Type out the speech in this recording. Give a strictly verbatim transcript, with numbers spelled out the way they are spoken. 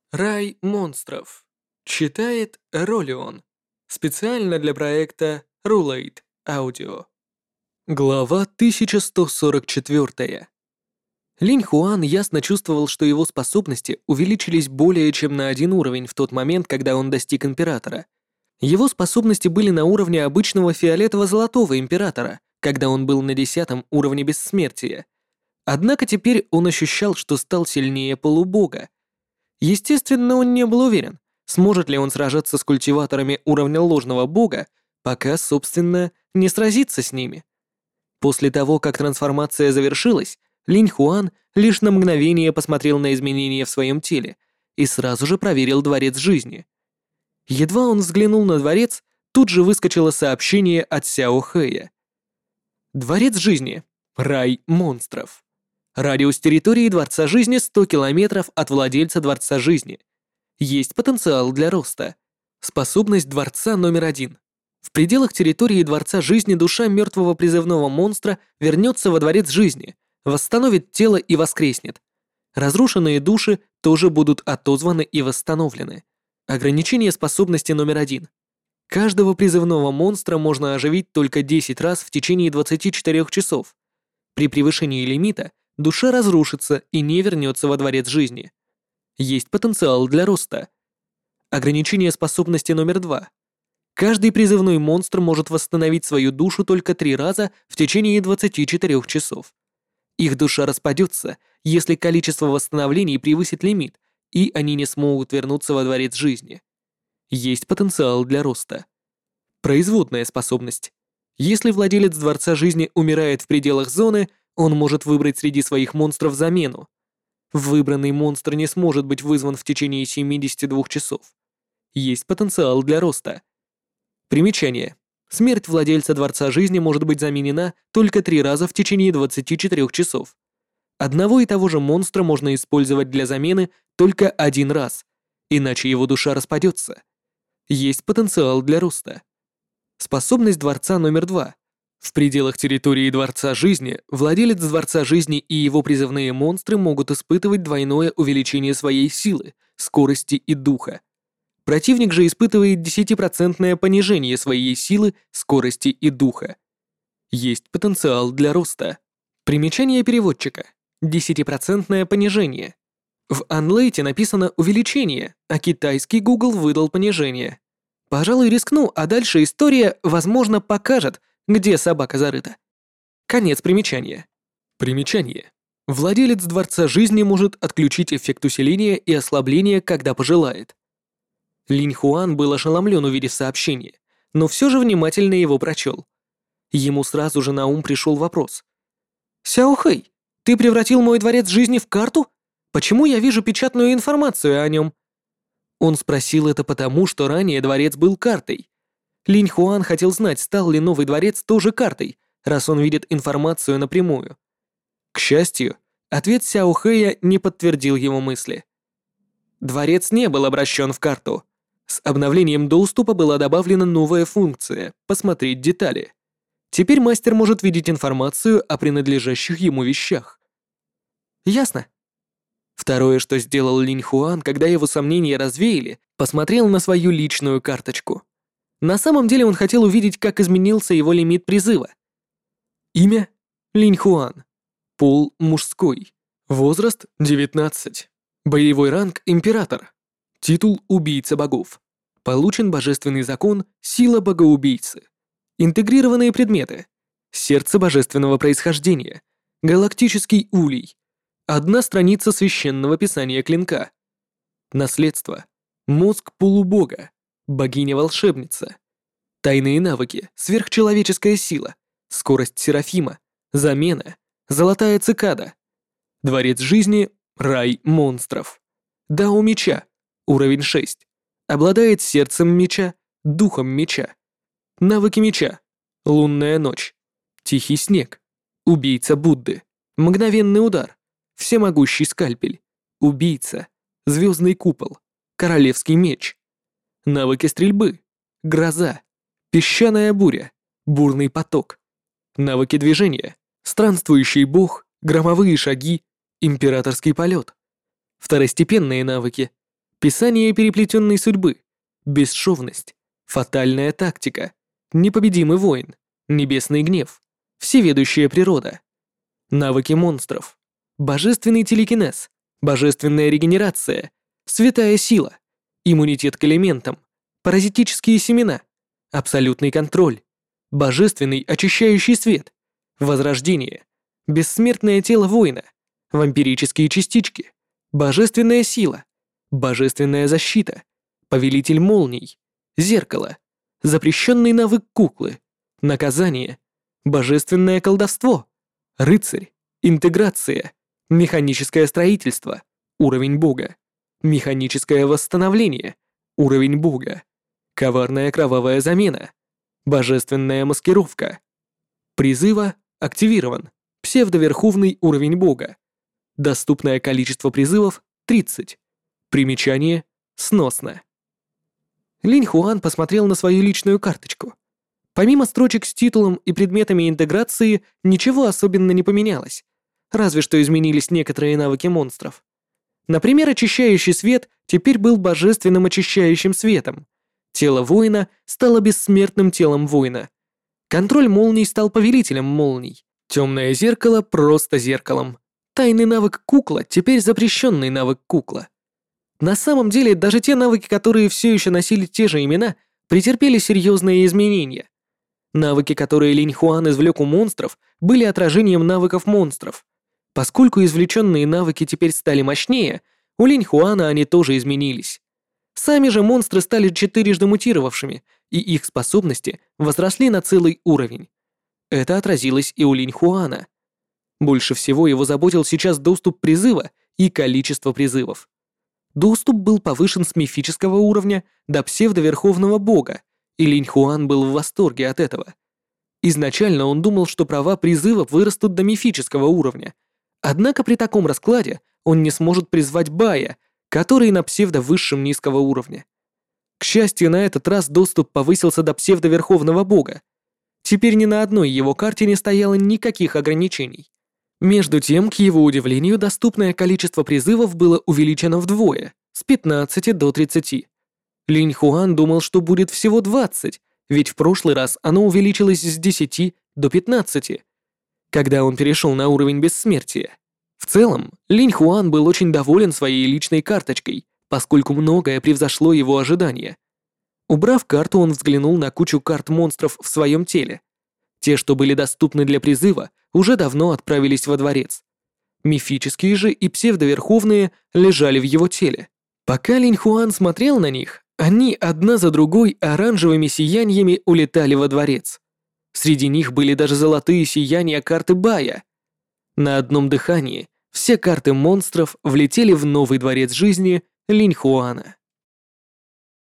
Рай монстров. Читает Ролион. Специально для проекта Rulate Audio. Глава тысяча сто сорок четыре. Линь Хуан ясно чувствовал, что его способности увеличились более чем на один уровень в тот момент, когда он достиг Императора. Его способности были на уровне обычного фиолетово-золотого Императора, когда он был на десятом уровне бессмертия. Однако теперь он ощущал, что стал сильнее полубога. Естественно, он не был уверен, сможет ли он сражаться с культиваторами уровня ложного бога, пока, собственно, не сразится с ними. После того, как трансформация завершилась, Линь Хуан лишь на мгновение посмотрел на изменения в своем теле и сразу же проверил дворец жизни. Едва он взглянул на дворец, тут же выскочило сообщение от Сяо Хэя. Дворец жизни. Рай монстров. Радиус территории Дворца Жизни сто километров от владельца Дворца Жизни. Есть потенциал для роста. Способность Дворца номер один. В пределах территории Дворца Жизни душа мертвого призывного монстра вернется во Дворец Жизни, восстановит тело и воскреснет. Разрушенные души тоже будут отозваны и восстановлены. Ограничение способности номер один. Каждого призывного монстра можно оживить только десять раз в течение двадцати четырёх часов. При превышении лимита душа разрушится и не вернется во Дворец Жизни. Есть потенциал для роста. Ограничение способности номер два. Каждый призывной монстр может восстановить свою душу только три раза в течение двадцати четырёх часов. Их душа распадется, если количество восстановлений превысит лимит, и они не смогут вернуться во Дворец Жизни. Есть потенциал для роста. Производная способность. Если владелец Дворца Жизни умирает в пределах зоны, он может выбрать среди своих монстров замену. Выбранный монстр не сможет быть вызван в течение семидесяти двух часов. Есть потенциал для роста. Примечание. Смерть владельца Дворца Жизни может быть заменена только три раза в течение двадцати четырёх часов. Одного и того же монстра можно использовать для замены только один раз, иначе его душа распадется. Есть потенциал для роста. Способность Дворца номер два. В пределах территории Дворца Жизни владелец Дворца Жизни и его призывные монстры могут испытывать двойное увеличение своей силы, скорости и духа. Противник же испытывает десятипроцентное понижение своей силы, скорости и духа. Есть потенциал для роста. Примечание переводчика. Десятипроцентное понижение. В Анлейте написано увеличение, а китайский Google выдал понижение. Пожалуй, рискну, а дальше история, возможно, покажет, где собака зарыта. Конец примечания. Примечание. Владелец Дворца Жизни может отключить эффект усиления и ослабления, когда пожелает. Линь Хуан был ошеломлен, увидев сообщение, но все же внимательно его прочел. Ему сразу же на ум пришел вопрос. «Сяо Хэй, ты превратил мой Дворец Жизни в карту? Почему я вижу печатную информацию о нем?» Он спросил это потому, что ранее дворец был картой. Линь Хуан хотел знать, стал ли новый дворец тоже картой, раз он видит информацию напрямую. К счастью, ответ Сяо Хэя не подтвердил его мысли. Дворец не был обращен в карту. С обновлением доступа была добавлена новая функция «Посмотреть детали». Теперь мастер может видеть информацию о принадлежащих ему вещах. Ясно. Второе, что сделал Линь Хуан, когда его сомнения развеяли, посмотрел на свою личную карточку. На самом деле он хотел увидеть, как изменился его лимит призыва. Имя — Линь Хуан. Пол — мужской. Возраст — девятнадцать. Боевой ранг — Император. Титул — Убийца богов. Получен божественный закон «Сила богоубийцы». Интегрированные предметы. Сердце божественного происхождения. Галактический улей. Одна страница священного писания клинка. Наследство. Мозг полубога. Богиня-волшебница. Тайные навыки. Сверхчеловеческая сила. Скорость Серафима. Замена. Золотая цикада. Дворец жизни. Рай монстров. Дао меча. Уровень шесть. Обладает сердцем меча, духом меча. Навыки меча. Лунная ночь. Тихий снег. Убийца Будды. Мгновенный удар. Всемогущий скальпель. Убийца. Звездный купол. Королевский меч. Навыки стрельбы. Гроза. Песчаная буря. Бурный поток. Навыки движения. Странствующий бог. Громовые шаги. Императорский полет. Второстепенные навыки. Писание переплетенной судьбы, бесшовность, фатальная тактика, непобедимый воин, небесный гнев, всеведущая природа, навыки монстров, божественный телекинез, божественная регенерация, святая сила, иммунитет к элементам, паразитические семена, абсолютный контроль, божественный очищающий свет, возрождение, бессмертное тело воина, вампирические частички, божественная сила, божественная защита, повелитель молний, зеркало, запрещенный навык куклы, наказание, божественное колдовство, рыцарь, интеграция, механическое строительство, уровень бога, механическое восстановление, уровень бога, коварная кровавая замена, божественная маскировка, призыва активирован, псевдоверховный уровень бога, доступное количество призывов тридцать, примечание сносно. Линь Хуан посмотрел на свою личную карточку. Помимо строчек с титулом и предметами интеграции, ничего особенно не поменялось, разве что изменились некоторые навыки монстров. Например, очищающий свет теперь был божественным очищающим светом. Тело воина стало бессмертным телом воина. Контроль молний стал повелителем молний. Темное зеркало просто зеркалом. Тайный навык кукла теперь запрещенный навык кукла. На самом деле, даже те навыки, которые все еще носили те же имена, претерпели серьезные изменения. Навыки, которые Линь Хуан извлек у монстров, были отражением навыков монстров. Поскольку извлеченные навыки теперь стали мощнее, у Линь Хуана они тоже изменились. Сами же монстры стали четырежды мутировавшими, и их способности возросли на целый уровень. Это отразилось и у Линь Хуана. Больше всего его заботил сейчас доступ призыва и количество призывов. Доступ был повышен с мифического уровня до псевдоверховного бога, и Линь Хуан был в восторге от этого. Изначально он думал, что права призыва вырастут до мифического уровня, однако при таком раскладе он не сможет призвать Бая, который на псевдовысшем низкого уровня. К счастью, на этот раз доступ повысился до псевдоверховного бога. Теперь ни на одной его карте не стояло никаких ограничений. Между тем, к его удивлению, доступное количество призывов было увеличено вдвое, с пятнадцати до тридцати. Линь Хуан думал, что будет всего двадцать, ведь в прошлый раз оно увеличилось с десяти до пятнадцати, когда он перешел на уровень бессмертия. В целом, Линь Хуан был очень доволен своей личной карточкой, поскольку многое превзошло его ожидания. Убрав карту, он взглянул на кучу карт монстров в своем теле. Те, что были доступны для призыва, уже давно отправились во дворец. Мифические же и псевдоверховные лежали в его теле. Пока Линь Хуан смотрел на них, они одна за другой оранжевыми сияниями улетали во дворец. Среди них были даже золотые сияния карты Бая. На одном дыхании все карты монстров влетели в новый дворец жизни Линь Хуана.